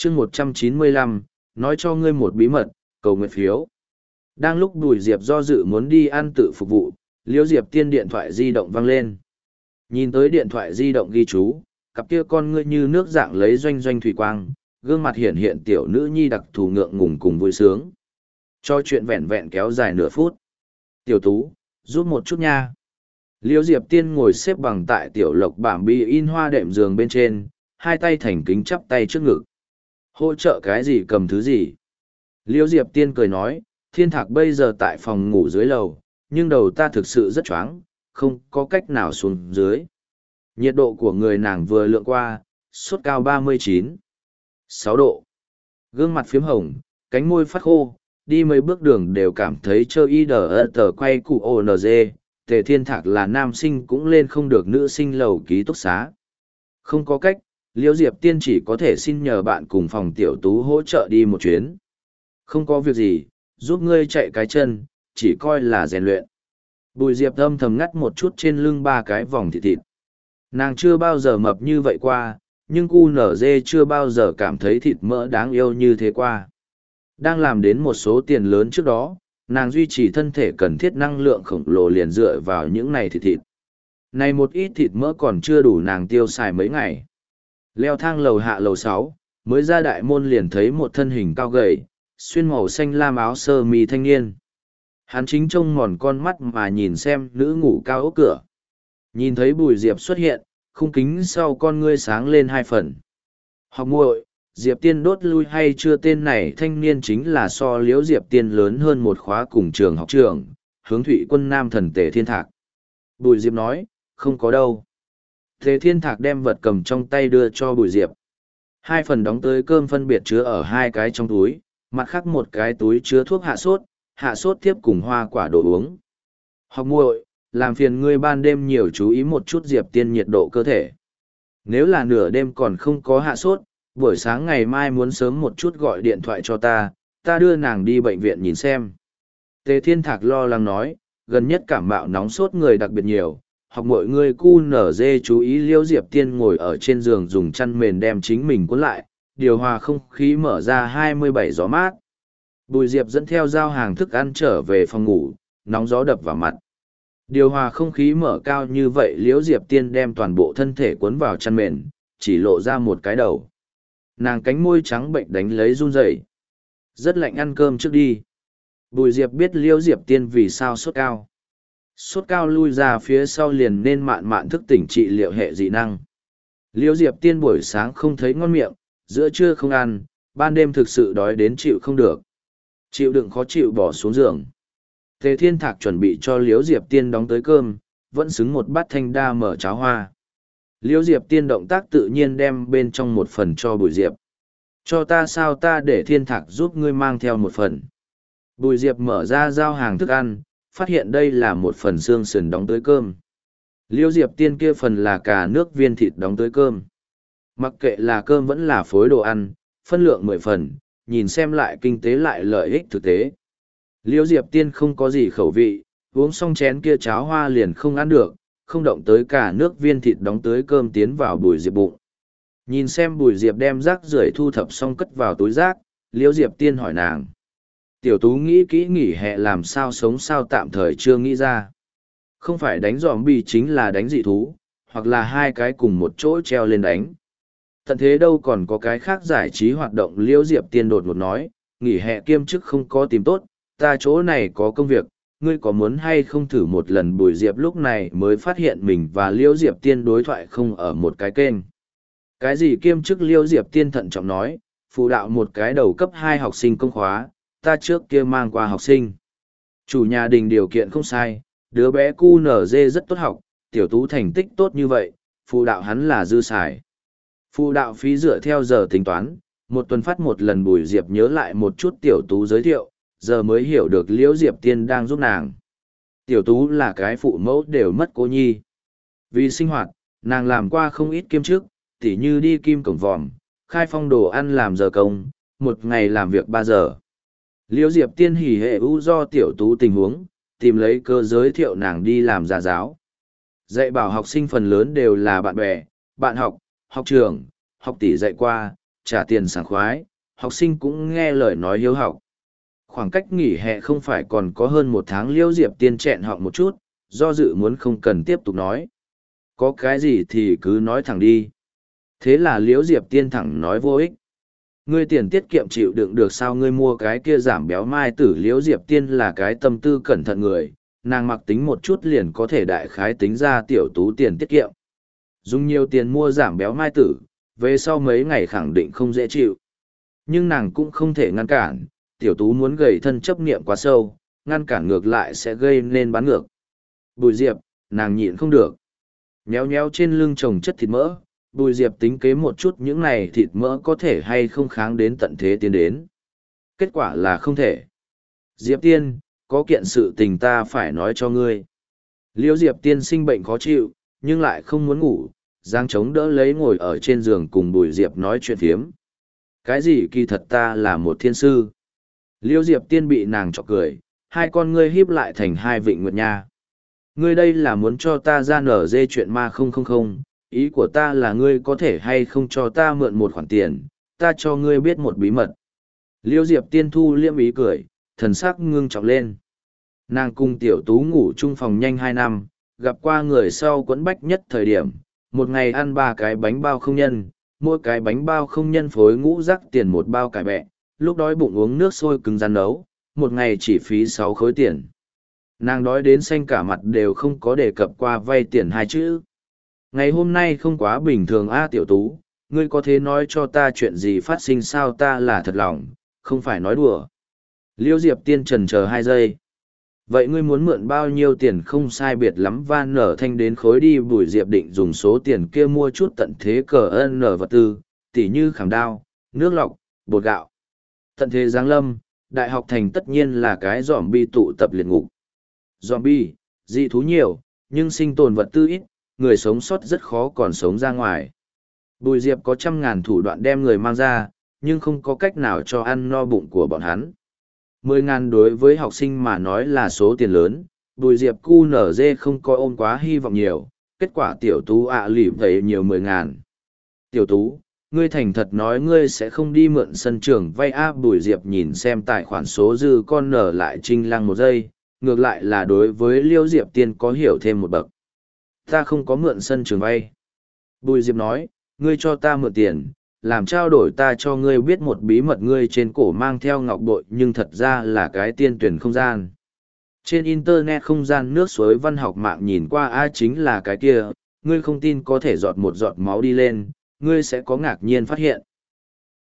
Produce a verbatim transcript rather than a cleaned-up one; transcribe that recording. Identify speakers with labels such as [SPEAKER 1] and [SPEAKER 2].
[SPEAKER 1] chương một trăm chín mươi lăm, nói cho ngươi một bí mật, cầu nguyện phiếu. Đang lúc Bùi Diệp do dự muốn đi ăn tự phục vụ, Liễu Diệp Tiên điện thoại di động vang lên. Nhìn tới điện thoại di động ghi chú, cặp kia con ngươi như nước dạng lấy doanh doanh thủy quang, gương mặt hiện hiện tiểu nữ nhi đặc thù ngượng ngùng cùng vui sướng. Cho chuyện vẹn vẹn kéo dài nửa phút. Tiểu Tú, giúp một chút nha. Liễu Diệp Tiên ngồi xếp bằng tại tiểu lộc bảng bi in hoa đệm giường bên trên, hai tay thành kính chắp tay trước ngực. Hỗ trợ cái gì cầm thứ gì? Liễu Diệp Tiên cười nói, Thiên Thạc bây giờ tại phòng ngủ dưới lầu, nhưng đầu ta thực sự rất choáng, không có cách nào xuống dưới. Nhiệt độ của người nàng vừa lượng qua, sốt cao ba mươi chín, sáu độ. Gương mặt phiếm hồng, cánh môi phát khô, đi mấy bước đường đều cảm thấy trơ y đờ tờ quay cụ ô nờ dê. Tề Thiên Thạc là nam sinh cũng lên không được nữ sinh lầu ký túc xá. Không có cách, Liễu Diệp Tiên chỉ có thể xin nhờ bạn cùng phòng Tiểu Tú hỗ trợ đi một chuyến. Không có việc gì, giúp ngươi chạy cái chân, chỉ coi là rèn luyện. Bùi Diệp âm thầm ngắt một chút trên lưng ba cái vòng thịt thịt. Nàng chưa bao giờ mập như vậy qua, nhưng cu nở dê chưa bao giờ cảm thấy thịt mỡ đáng yêu như thế qua. Đang làm đến một số tiền lớn trước đó, nàng duy trì thân thể cần thiết năng lượng khổng lồ liền dựa vào những này thịt thịt. Này một ít thịt mỡ còn chưa đủ nàng tiêu xài mấy ngày. Leo thang lầu hạ lầu sáu, mới ra đại môn liền thấy một thân hình cao gầy, xuyên màu xanh lam áo sơ mi thanh niên. Hắn chính trông mòn con mắt mà nhìn xem nữ ngủ cao ốc cửa. Nhìn thấy Bùi Diệp xuất hiện, khung kính sau con ngươi sáng lên hai phần. Học muội, Diệp Tiên đốt lui hay chưa? Tên này thanh niên chính là so Liễu Diệp Tiên lớn hơn một khóa cùng trường học trường, hướng Thụy Quân Nam thần Tề Thiên Thạc. Bùi Diệp nói, không có đâu. Tề Thiên Thạc đem vật cầm trong tay đưa cho Bùi Diệp. Hai phần đóng tới cơm phân biệt chứa ở hai cái trong túi, mặt khác một cái túi chứa thuốc hạ sốt, hạ sốt tiếp cùng hoa quả đồ uống. Học muội, làm phiền ngươi ban đêm nhiều chú ý một chút Diệp Tiên nhiệt độ cơ thể. Nếu là nửa đêm còn không có hạ sốt, buổi sáng ngày mai muốn sớm một chút gọi điện thoại cho ta, ta đưa nàng đi bệnh viện nhìn xem. Tề Thiên Thạc lo lắng nói, gần nhất cảm mạo nóng sốt người đặc biệt nhiều, học mọi người cu nở dê chú ý. Liễu Diệp Tiên ngồi ở trên giường dùng chăn mền đem chính mình cuốn lại, điều hòa không khí mở ra hai mươi bảy gió mát. Bùi Diệp dẫn theo giao hàng thức ăn trở về phòng ngủ, nóng gió đập vào mặt. Điều hòa không khí mở cao như vậy, Liễu Diệp Tiên đem toàn bộ thân thể cuốn vào chăn mền, chỉ lộ ra một cái đầu. Nàng cánh môi trắng bệnh đánh lấy run rẩy. Rất lạnh, ăn cơm trước đi. Bùi Diệp biết Liễu Diệp Tiên vì sao sốt cao. Sốt cao lui ra phía sau liền nên mạn mạn thức tỉnh trị liệu hệ dị năng. Liễu Diệp Tiên buổi sáng không thấy ngon miệng, giữa trưa không ăn, ban đêm thực sự đói đến chịu không được. Chịu đựng khó chịu bỏ xuống giường. Tề Thiên Thạc chuẩn bị cho Liễu Diệp Tiên đóng tới cơm, vẫn xứng một bát thanh đa mở cháo hoa. Liễu Diệp Tiên động tác tự nhiên đem bên trong một phần cho Bùi Diệp. Cho ta sao? Ta để Thiên Thạc giúp ngươi mang theo một phần. Bùi Diệp mở ra giao hàng thức ăn, phát hiện đây là một phần xương sườn đóng tới cơm. Liễu Diệp Tiên kia phần là cà nước viên thịt đóng tới cơm. Mặc kệ là cơm vẫn là phối đồ ăn, phân lượng mười phần, nhìn xem lại kinh tế lại lợi ích thực tế. Liễu Diệp Tiên không có gì khẩu vị, uống xong chén kia cháo hoa liền không ăn được, không động tới cả nước viên thịt đóng tới cơm tiến vào Bùi Diệp bụng. Nhìn xem Bùi Diệp đem rác rưởi thu thập xong cất vào túi rác, Liễu Diệp Tiên hỏi nàng. Tiểu Tú nghĩ kỹ nghỉ hè làm sao sống sao tạm thời chưa nghĩ ra. Không phải đánh zombie chính là đánh dị thú, hoặc là hai cái cùng một chỗ treo lên đánh. Tận thế đâu còn có cái khác giải trí hoạt động. Liễu Diệp Tiên đột ngột nói, nghỉ hè kiêm chức không có tìm tốt, ta chỗ này có công việc, ngươi có muốn hay không thử một lần? Bùi Diệp lúc này mới phát hiện mình và Liễu Diệp Tiên đối thoại không ở một cái kênh. Cái gì kiêm chức? Liễu Diệp Tiên thận trọng nói, phụ đạo một cái đầu cấp hai học sinh công khóa, ta trước kia mang qua học sinh. Chủ nhà đình điều kiện không sai, đứa bé cu nở dê rất tốt học, Tiểu Tú thành tích tốt như vậy, phụ đạo hắn là dư xài. Phụ đạo phí dựa theo giờ tính toán, một tuần phát một lần. Bùi Diệp nhớ lại một chút Tiểu Tú giới thiệu, giờ mới hiểu được Liễu Diệp Tiên đang giúp nàng. Tiểu Tú là cái phụ mẫu đều mất cô nhi. Vì sinh hoạt, nàng làm qua không ít kiêm chức, tỉ như đi kim cổng vòm, khai phong đồ ăn làm giờ công, một ngày làm việc ba giờ. Liễu Diệp Tiên hỉ hệ ưu do Tiểu Tú tình huống, tìm lấy cơ giới thiệu nàng đi làm gia giáo. Dạy bảo học sinh phần lớn đều là bạn bè, bạn học, học trường, học tỷ dạy qua, trả tiền sảng khoái, học sinh cũng nghe lời nói hiếu học. Khoảng cách nghỉ hè không phải còn có hơn một tháng, Liễu Diệp Tiên chẹn họng một chút, do dự muốn không cần tiếp tục nói. Có cái gì thì cứ nói thẳng đi. Thế là Liễu Diệp Tiên thẳng nói vô ích. Ngươi tiền tiết kiệm chịu đựng được sao, ngươi mua cái kia giảm béo mai tử. Liễu Diệp Tiên là cái tâm tư cẩn thận người, nàng mặc tính một chút liền có thể đại khái tính ra tiểu tú tiền tiết kiệm. Dùng nhiều tiền mua giảm béo mai tử, về sau mấy ngày khẳng định không dễ chịu. Nhưng nàng cũng không thể ngăn cản, tiểu tú muốn gầy thân chấp niệm quá sâu, ngăn cản ngược lại sẽ gây nên bán ngược. Bùi Diệp, nàng nhịn không được. Nhéo nhéo trên lưng chồng chất thịt mỡ, Bùi Diệp tính kế một chút những này thịt mỡ có thể hay không kháng đến tận thế tiến đến. Kết quả là không thể. Diệp Tiên, có kiện sự tình ta phải nói cho ngươi. Liễu Diệp Tiên sinh bệnh khó chịu, nhưng lại không muốn ngủ, giang chống đỡ lấy ngồi ở trên giường cùng Bùi Diệp nói chuyện phiếm. Cái gì kỳ thật ta là một thiên sư. Liễu Diệp Tiên bị nàng chọc cười, hai con ngươi híp lại thành hai vịnh nguyệt nha. Ngươi đây là muốn cho ta ra nở dê chuyện ma không không không, ý của ta là ngươi có thể hay không cho ta mượn một khoản tiền, ta cho ngươi biết một bí mật. Liễu Diệp Tiên thu liêm ý cười, thần sắc ngưng trọng lên. Nàng cùng tiểu tú ngủ chung phòng nhanh hai năm, gặp qua người sau quẫn bách nhất thời điểm, một ngày ăn ba cái bánh bao không nhân, mỗi cái bánh bao không nhân phối ngũ rắc tiền một bao cải bẹ, lúc đói bụng uống nước sôi cứng rắn nấu, một ngày chỉ phí sáu khối tiền. Nàng đói đến xanh cả mặt đều không có đề cập qua vay tiền hai chữ. Ngày hôm nay không quá bình thường a tiểu tú, ngươi có thể nói cho ta chuyện gì phát sinh sao, ta là thật lòng, không phải nói đùa. Liễu Diệp Tiên trần chờ hai giây. Vậy ngươi muốn mượn bao nhiêu tiền? Không sai biệt lắm van nở thanh đến khối đi. Bùi Diệp định dùng số tiền kia mua chút tận thế cờ ân nở vật tư, tỉ như khảm đao, nước lọc, bột gạo. Tận thế giáng lâm, đại học thành tất nhiên là cái zombie tụ tập liệt ngục. Zombie, dị thú nhiều, nhưng sinh tồn vật tư ít, người sống sót rất khó còn sống ra ngoài. Bùi Diệp có trăm ngàn thủ đoạn đem người mang ra, nhưng không có cách nào cho ăn no bụng của bọn hắn. Mười ngàn đối với học sinh mà nói là số tiền lớn, Bùi Diệp cu nở dê không coi ôm quá hy vọng nhiều, kết quả tiểu tú ạ à lỉ vậy nhiều mười ngàn. Tiểu tú, ngươi thành thật nói ngươi sẽ không đi mượn sân trường vay a. Bùi Diệp nhìn xem tài khoản số dư con nở lại trinh lăng một giây, ngược lại là đối với Liễu Diệp Tiên có hiểu thêm một bậc. Ta không có mượn sân trường vay. Bùi Diệp nói, ngươi cho ta mượn tiền, làm trao đổi ta cho ngươi biết một bí mật. Ngươi trên cổ mang theo ngọc bội nhưng thật ra là cái tiên tuyển không gian. Trên internet không gian nước suối văn học mạng nhìn qua a chính là cái kia, ngươi không tin có thể giọt một giọt máu đi lên, ngươi sẽ có ngạc nhiên phát hiện.